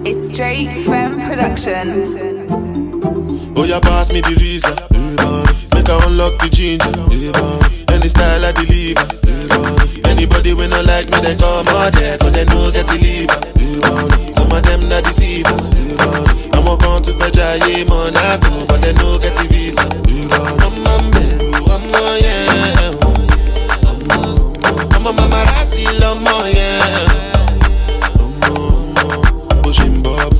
It's Drake Femme Production. Oh, yeah, pass me the reason. Make I unlock the ginger. Any style I deliver. Anybody when not like me, they come out there, cause they know get to leave. Some of them not deceivers. I'm a come to fetch a Monaco, but they know get to visa. I'm a yeah. I'm a mama Rassi, yeah. Pushing Bob.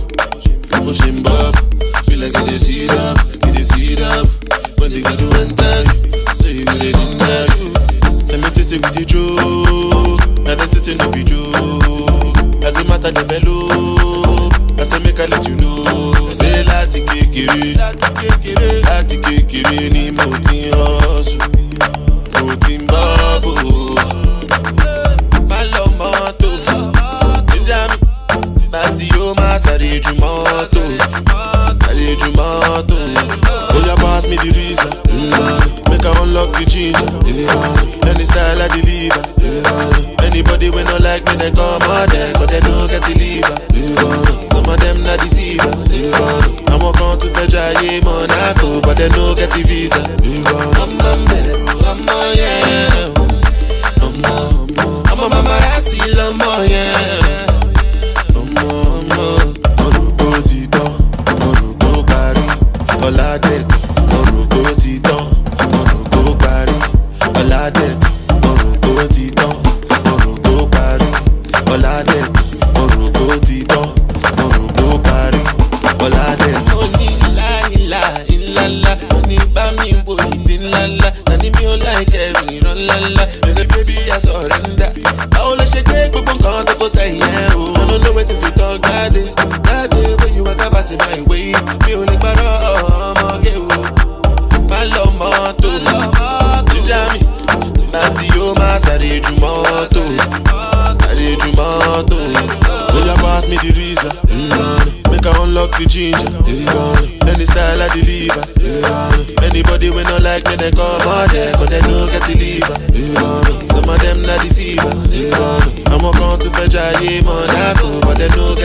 Feel like it is heat up. When they go to enter you, so you get it in there. Let me taste it with the joke. Now they say no be joke. As a matter develop, I say make I let you know. Say lati kekere ni moti hosu, moti mbago. Malo moto, jami, bati yo masari jumoto. Oh, yeah, pass me the reason. Make I unlock the ginger. Any style I deliver. Anybody when not like me, they come out there, cause they don't get to leave. Some of them not deceivers. I'm a come to fetch a Monaco, but they don't get the visa. I'm a yeah. I'm a mama Rassi, yeah. Olade, Orogo Titan, Orogo Paris. Olade, Orogo Titan, Orogo Paris. Olade, Orogo Titan, Orogo Paris. Olade. Money la ilala, money bami boy din lala. Nani mi o like every run lala. Then baby I surrender. How le shake gbogbo nkan to ko say yeah o. I don't know what to talk that day when you walk pass my way. Mi o le paro. Sare jumoto. When you pass me the reason, make I unlock the ginger. Any style I deliver. Anybody when not like me, they come out there, cause they don't get to leave. Some of them not deceivers. I'm a come to fetch a Monaco, but they don't